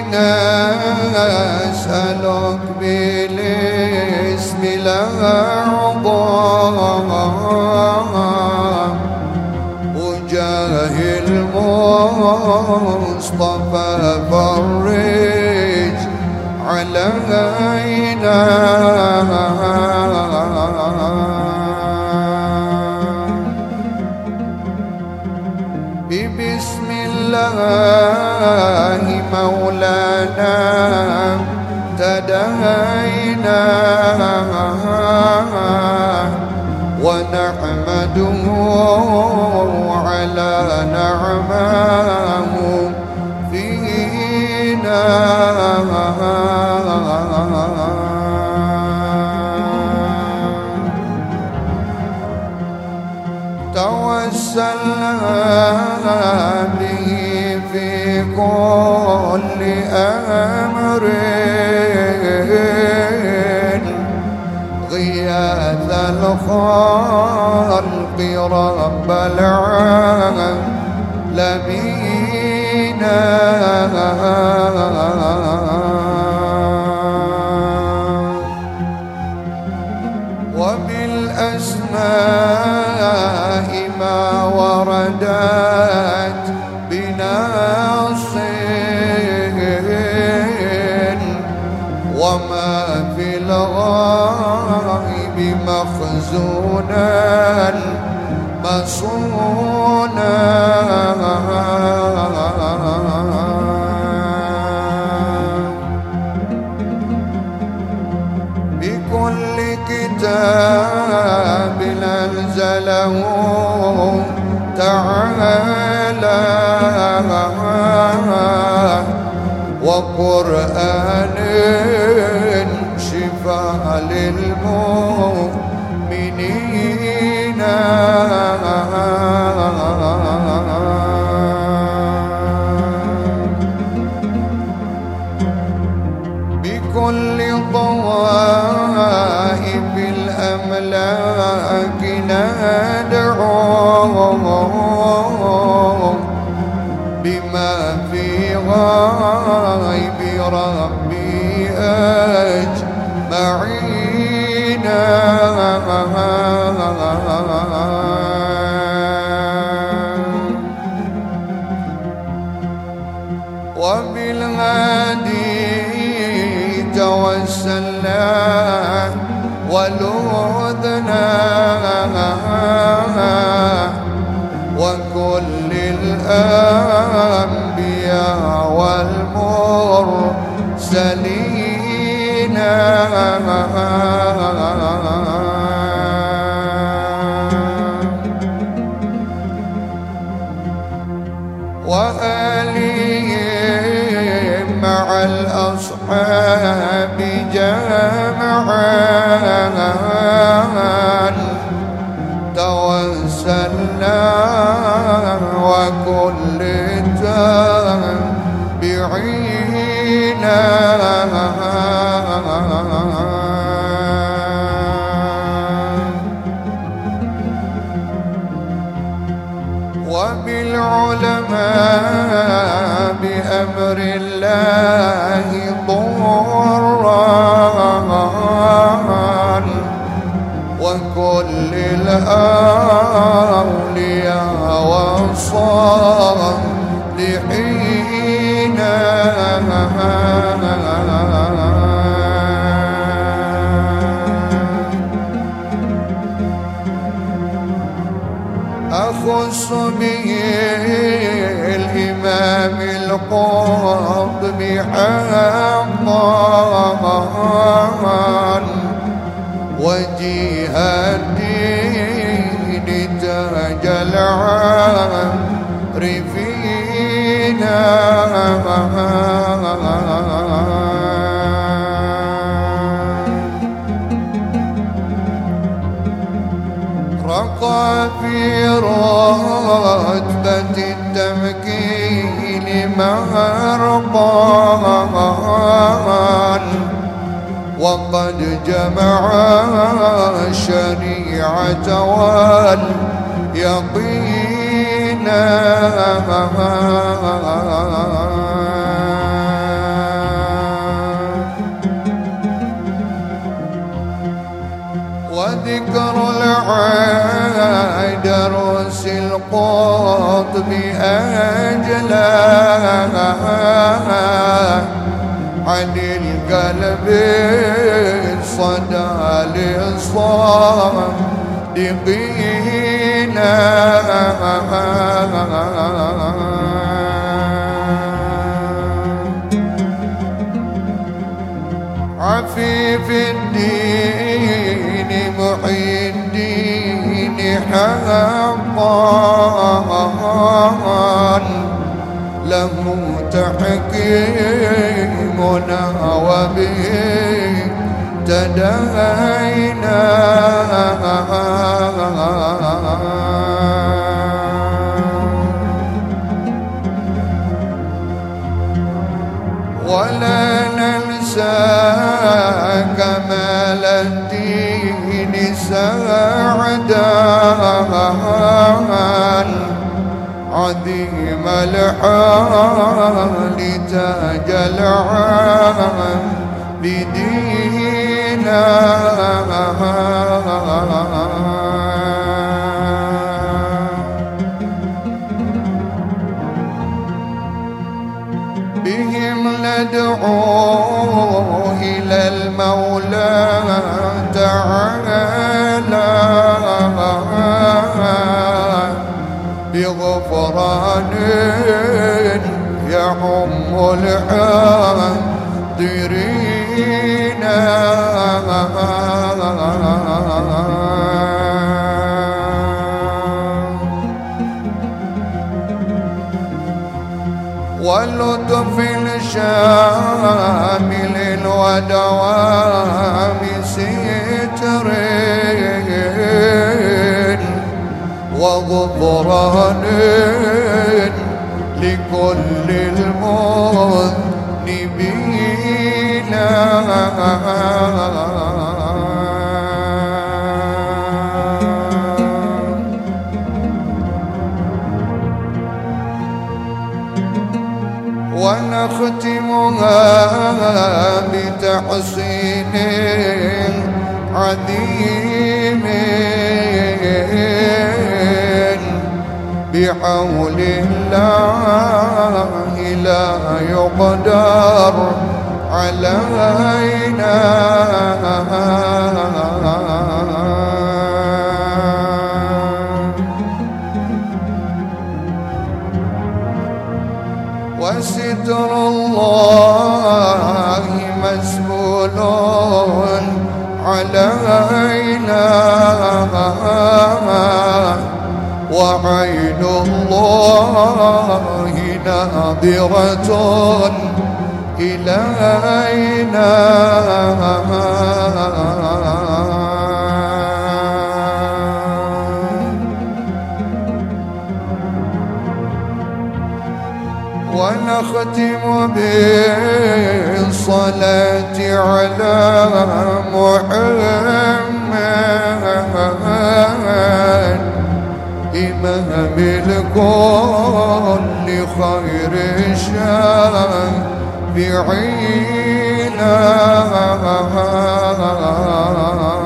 أسألك بالاسم الأعظم وجاه المصطفى فرج علينا ببسم الله مولانا ابتدينا ونحمده على نعمه فينا توسلنا به في كل أمر غياث الخلق رب العالمين وبالأسماء ما وردت بنص وما في الغيب مخزونا مصونا بكل كتاب أنزله تعالى وقرآن شفاء للمؤمنين بكل طوائف الأملاك ندعو بما في غيب ربي أجمعين وبالهادي توسلنا ولوذنا وكل الأنبياء والمرسلين وآلهم مع الأصحاب جمعا توسلنا وكل التابعين وبالعلماء بأمر الله ضرا وكل الأولياء والصالحين أخص به الإمام القطب حقا وجيه الدين تاج العارفين رقى في رتبة التمكين مرقا وقد جمع الشريعة واليقين طلع درس القطب أجلا عن القلب الصدى للصادقين عفيف الدين محي الدين حقا له تحكيمنا وبه تداينا ولا ننسى كمال الدين سعدا عظيم الحال تاج العابدين بهم ندعو إلى المولى تعالى بغفران يعم الحاضرين واللطف الشامل ودوام ستر وغفران لكل المذنبين ونختمها بتحسين عظيم بحول الله لا يقدر علينا وستر الله مسؤول علينا وعين الله ناظرة إلينا ونختم بالصلاة على محمد إمام الكل خير الشافعين